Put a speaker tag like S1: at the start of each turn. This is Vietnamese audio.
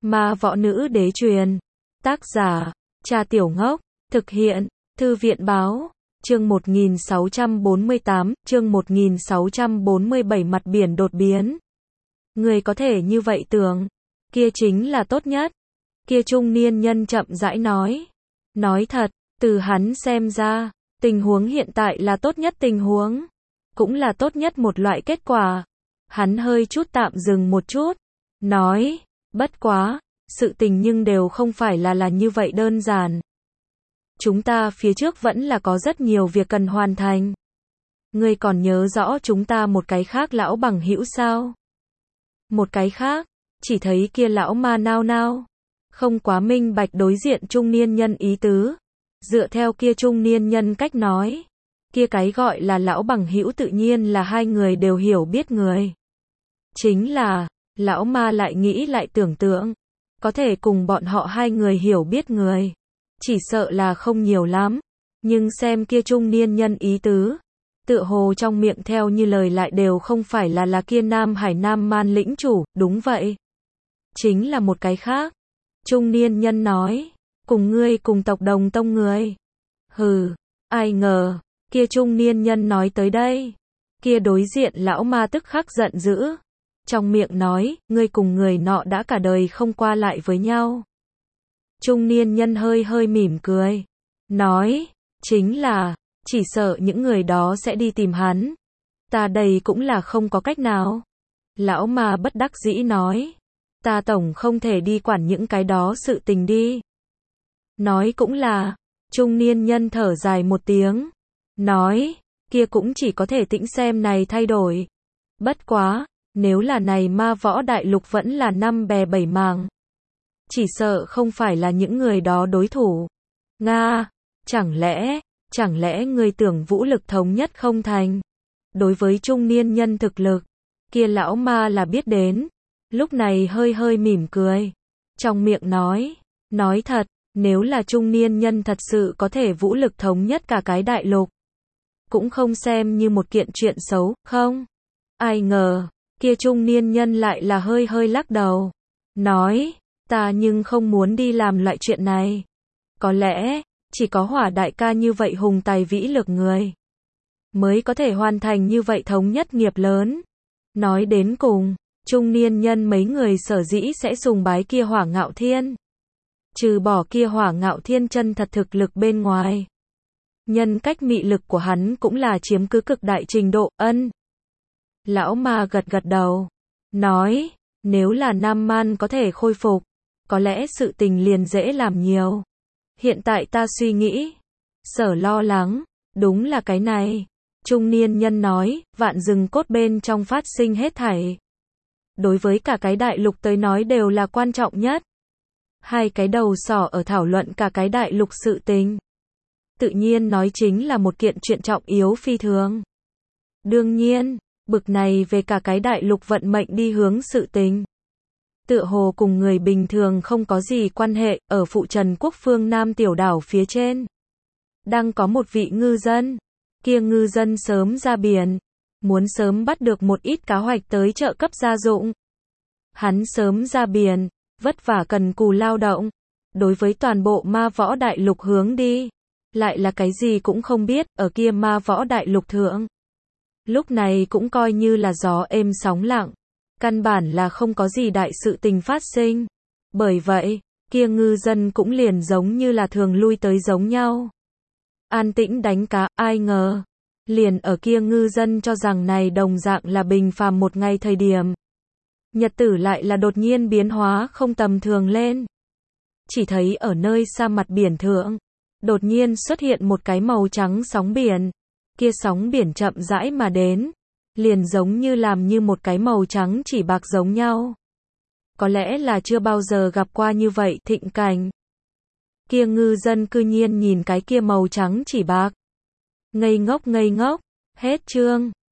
S1: Ma võ nữ đế truyền. Tác giả, Cha Tiểu Ngốc. Thực hiện, Thư viện báo. Chương 1648, chương 1647 mặt biển đột biến. Người có thể như vậy tưởng, kia chính là tốt nhất. Kia trung niên nhân chậm rãi nói. Nói thật, từ hắn xem ra, tình huống hiện tại là tốt nhất tình huống. Cũng là tốt nhất một loại kết quả. Hắn hơi chút tạm dừng một chút. Nói, bất quá, sự tình nhưng đều không phải là như vậy đơn giản. Chúng ta phía trước vẫn là có rất nhiều việc cần hoàn thành. Ngươi còn nhớ rõ chúng ta một cái khác lão bằng hữu sao? Một cái khác, chỉ thấy kia lão ma nao nao. Không quá minh bạch đối diện trung niên nhân ý tứ. Dựa theo kia trung niên nhân cách nói. Kia cái gọi là lão bằng hữu tự nhiên là hai người đều hiểu biết người. Chính là, lão ma lại nghĩ lại tưởng tượng. Có thể cùng bọn họ hai người hiểu biết người. Chỉ sợ là không nhiều lắm. Nhưng xem kia trung niên nhân ý tứ. Tựa hồ trong miệng theo như lời lại đều không phải là kia Nam Hải Nam Man lĩnh chủ, đúng vậy. Chính là một cái khác. Trung niên nhân nói, cùng ngươi cùng tộc Đồng Tông người. Hừ, ai ngờ, kia trung niên nhân nói tới đây. Kia đối diện lão ma tức khắc giận dữ. Trong miệng nói, ngươi cùng người nọ đã cả đời không qua lại với nhau. Trung niên nhân hơi hơi mỉm cười. Nói, chính là, chỉ sợ những người đó sẽ đi tìm hắn. Ta đây cũng là không có cách nào. Lão ma bất đắc dĩ nói. Ta tổng không thể đi quản những cái đó sự tình đi. Nói cũng là, trung niên nhân thở dài một tiếng. Nói, kia cũng chỉ có thể tĩnh xem này thay đổi. Bất quá, nếu là này ma võ đại lục vẫn là năm bè bảy mảng. Chỉ sợ không phải là những người đó đối thủ. Nga, chẳng lẽ ngươi tưởng vũ lực thống nhất không thành? Đối với trung niên nhân thực lực, kia lão ma là biết đến. Lúc này hơi hơi mỉm cười. Trong miệng nói thật, nếu là trung niên nhân thật sự có thể vũ lực thống nhất cả cái đại lục. Cũng không xem như một kiện chuyện xấu, không? Ai ngờ, kia trung niên nhân lại là hơi hơi lắc đầu. Nói, ta nhưng không muốn đi làm loại chuyện này. Có lẽ, chỉ có Hỏa đại ca như vậy hùng tài vĩ lực người. Mới có thể hoàn thành như vậy thống nhất nghiệp lớn. Nói đến cùng, trung niên nhân mấy người sở dĩ sẽ sùng bái kia Hỏa Ngạo Thiên. Trừ bỏ kia Hỏa Ngạo Thiên chân thật thực lực bên ngoài. Nhân cách mị lực của hắn cũng là chiếm cứ cực đại trình độ, ân. Lão ma gật gật đầu. Nói, nếu là Nam Man có thể khôi phục, có lẽ sự tình liền dễ làm nhiều. Hiện tại ta suy nghĩ, sở lo lắng, đúng là cái này. Trung niên nhân nói, vạn rừng cốt bên trong phát sinh hết thảy. Đối với cả cái đại lục tới nói đều là quan trọng nhất. Hai cái đầu sỏ ở thảo luận cả cái đại lục sự tình. Tự nhiên nói chính là một kiện chuyện trọng yếu phi thường. Đương nhiên, bực này về cả cái đại lục vận mệnh đi hướng sự tình. Tựa hồ cùng người bình thường không có gì quan hệ, ở phụ trần quốc phương Nam tiểu đảo phía trên. Đang có một vị ngư dân. Kia ngư dân sớm ra biển. Muốn sớm bắt được một ít cá hoạch tới trợ cấp gia dụng. Hắn sớm ra biển, vất vả cần cù lao động. Đối với toàn bộ ma võ đại lục hướng đi. Lại là cái gì cũng không biết, ở kia ma võ đại lục thượng. Lúc này cũng coi như là gió êm sóng lặng. Căn bản là không có gì đại sự tình phát sinh. Bởi vậy, kia ngư dân cũng liền giống như là thường lui tới giống nhau. An tĩnh đánh cá, ai ngờ. Liền ở kia ngư dân cho rằng này đồng dạng là bình phàm một ngày thời điểm. Nhật tử lại là đột nhiên biến hóa không tầm thường lên. Chỉ thấy ở nơi xa mặt biển thượng. Đột nhiên xuất hiện một cái màu trắng sóng biển. Kia sóng biển chậm rãi mà đến. Liền giống như làm như một cái màu trắng chỉ bạc giống nhau. Có lẽ là chưa bao giờ gặp qua như vậy thịnh cảnh. Kia ngư dân cư nhiên nhìn cái kia màu trắng chỉ bạc. Ngây ngốc, hết chương.